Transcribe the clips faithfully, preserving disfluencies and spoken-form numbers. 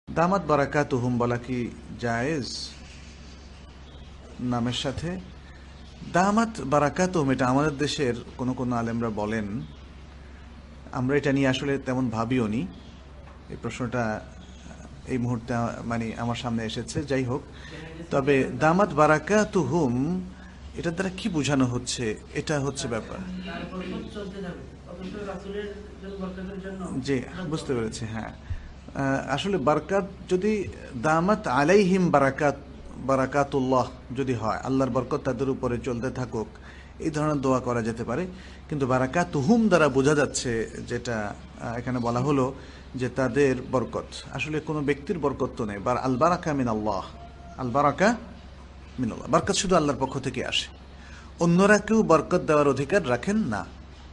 দামাত বারাকাতুহুম বলা কি জায়েজ নামের সাথে? দামাত বারাকাতুহুম এটা আমাদের দেশের কোনো কোনো আলেমরা বলেন, আমরা এটা নিয়ে আসলে তেমন ভাবিও নি। এই প্রশ্নটা এই মুহূর্তে মানে আমার সামনে এসেছে। যাই হোক, তবে দামাত বারাকাতুহুম এটার দ্বারা কি বোঝানো হচ্ছে, এটা হচ্ছে ব্যাপার। জি, বুঝতে পেরেছি। হ্যাঁ, আসলে বারাকাত যদি দামাত আলাইহিম বারাকাত বারাকাতুল্লাহ যদি হয়, আল্লাহর বরকত তাদের উপরে চলতে থাকুক, এই ধরনের দোয়া করা যেতে পারে। কিন্তু বারাকাতুহুম দ্বারা বোঝা যাচ্ছে, যেটা এখানে বলা হলো যে তাদের বরকত, আসলে কোনো ব্যক্তির বরকত তো নেই। বার আল বারাকা মিন আল্লাহ, আল বারাকা মিন আল্লাহ, বরকত শুধু আল্লাহর পক্ষ থেকে আসে, অন্যরা কেউ বরকত দেওয়ার অধিকার রাখেন না।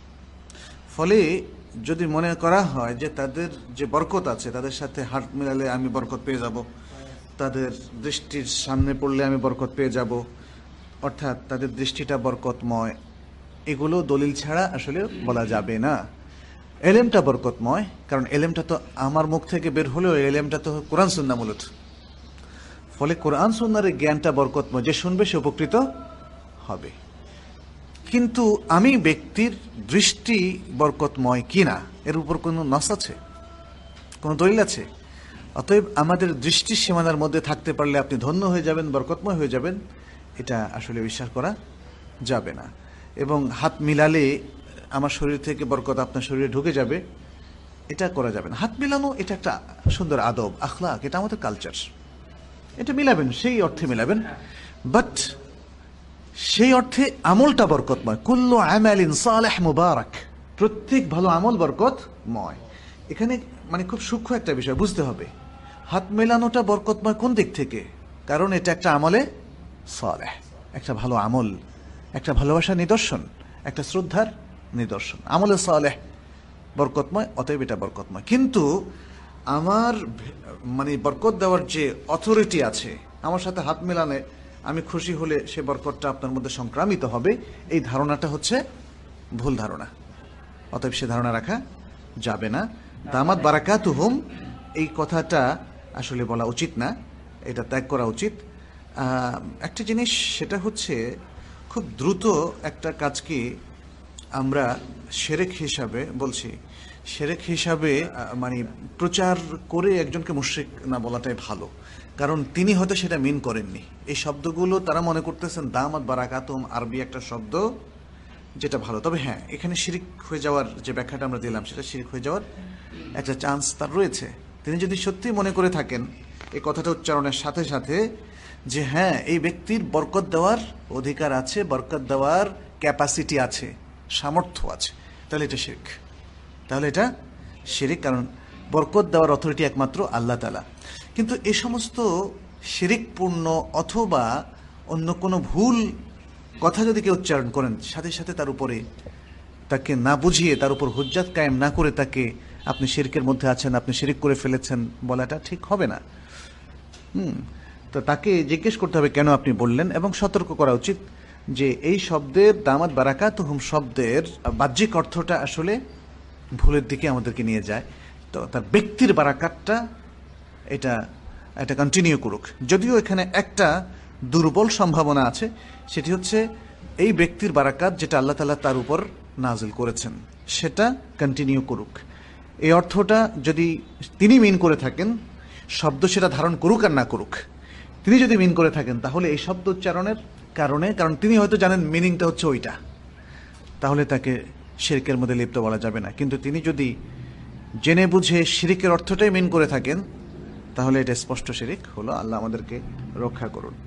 ফলে যদি মনে করা হয় যে তাদের যে বরকত আছে তাদের সাথে হাত মিলালে আমি বরকত পেয়ে যাব, তাদের দৃষ্টির সামনে পড়লে আমি বরকত পেয়ে যাব, অর্থাৎ তাদের দৃষ্টিটা বরকতময়, এগুলো দলিল ছাড়া আসলে বলা যাবে না। এলেমটা বরকতময়, কারণ এলেমটা তো আমার মুখ থেকে বের হলেও এলেমটা তো কোরআন সুন্নাহ মূলত। ফলে কোরআন সুন্নাহর জ্ঞানটা বরকতময়, যে শুনবে সে উপকৃত হবে। কিন্তু আমি ব্যক্তির দৃষ্টি বরকতময় কিনা এর উপর কোনো নস আছে, কোনো দলিল আছে? অতএব আমাদের দৃষ্টির সীমানার মধ্যে থাকতে পারলে আপনি ধন্য হয়ে যাবেন, বরকতময় হয়ে যাবেন, এটা আসলে বিশ্বাস করা যাবে না। এবং হাত মিলালে আমার শরীর থেকে বরকত আপনার শরীরে ঢুকে যাবে, এটা করা যাবে না। হাত মিলানো এটা একটা সুন্দর আদব, আখলাক, এটা আমাদের কালচার। এটা মিলাবেন, সেই অর্থে মিলাবেন, বাট সেই অর্থে আমলটা বরকতময়। কুল্লু আমালিন সালেহ মুবারাক, প্রত্যেক ভালো আমল বরকতময়। এখানে মানে খুব সূক্ষ্ম একটা বিষয় বুঝতে হবে, হাত মেলানোটা বরকতময় কোন দিক থেকে? কারণ এটা একটা আমলে সালেহ, একটা ভালো আমল, একটা ভালোবাসার নিদর্শন, একটা শ্রদ্ধার নিদর্শন। আমলে সালেহ বরকতময়, অতএব এটা বরকতময়। কিন্তু আমার মানে বরকত দেওয়ার যে অথরিটি আছে, আমার সাথে হাত মেলানে আমি খুশি হলে সে বরকতটা আপনার মধ্যে সংক্রামিত হবে, এই ধারণাটা হচ্ছে ভুল ধারণা। অতএব সে ধারণা রাখা যাবে না। দামাত বারাকাতুহুম এই কথাটা আসলে বলা উচিত না, এটা ত্যাগ করা উচিত। একটা জিনিস, সেটা হচ্ছে খুব দ্রুত একটা কাজকে আমরা শিরক হিসাবে বলছি। শিরক হিসাবে মানে প্রচার করে একজনকে মুশরিক না বলাটাই ভালো, কারণ তিনি হয়তো সেটা মিন করেননি। এই শব্দগুলো তারা মনে করতেছেন দামাত বারাকাতুহুম আরবি একটা শব্দ, যেটা ভালো। তবে হ্যাঁ, এখানে শিরিক হয়ে যাওয়ার যে ব্যাখ্যাটা আমরা দিলাম, সেটা শিরিক হয়ে যাওয়ার একটা চান্স তার রয়েছে। তিনি যদি সত্যি মনে করে থাকেন এই কথাটা উচ্চারণের সাথে সাথে যে হ্যাঁ, এই ব্যক্তির বরকত দেওয়ার অধিকার আছে, বরকত দেওয়ার ক্যাপাসিটি আছে, সামর্থ্য আছে, তাহলে এটা শিরিক। তাহলে এটা শিরিক, কারণ বরকত দেওয়ার অথরিটি একমাত্র আল্লাহ তাআলা। কিন্তু এই সমস্ত শিরিকপূর্ণ অথবা অন্য কোনো ভুল কথা যদি কেউ উচ্চারণ করেন, সাথে সাথে তার উপরে তাকে না বুঝিয়ে, তার উপর হুজ্জাত কায়েম না করে তাকে আপনি শিরকের মধ্যে আছেন, আপনি শিরিক করে ফেলেছেন বলাটা ঠিক হবে না। হুম তো তাকে জিজ্ঞেস করতে হবে কেন আপনি বললেন, এবং সতর্ক করা উচিত যে এই শব্দের দামাত বারাকাতুহুম শব্দের বাহ্যিক অর্থটা আসলে ভুলের দিকে আমাদেরকে নিয়ে যায়। তো তার ব্যক্তির বারাকাতটা এটা এটা কন্টিনিউ করুক। যদিও এখানে একটা দুর্বল সম্ভাবনা আছে, সেটি হচ্ছে এই ব্যক্তির বারাকাত যেটা আল্লাহ তাআলা তার উপর নাজিল করেছেন সেটা কন্টিনিউ করুক। এই অর্থটা যদি তিনি মিন করে থাকেন, শব্দ সেটা ধারণ করুক আর না করুক, তিনি যদি মিন করে থাকেন তাহলে এই শব্দ উচ্চারণের কারণে, কারণ তিনি হয়তো জানেন মিনিংটা হচ্ছে ওইটা, তাহলে তাকে শিরকের মধ্যে লিপ্ত বলা যাবে না। কিন্তু তিনি যদি জেনে বুঝে শিরিকের অর্থটাই মিন করে থাকেন, তাহলে এটা স্পষ্ট শিরিক হলো। আল্লাহ আমাদেরকে রক্ষা করুন।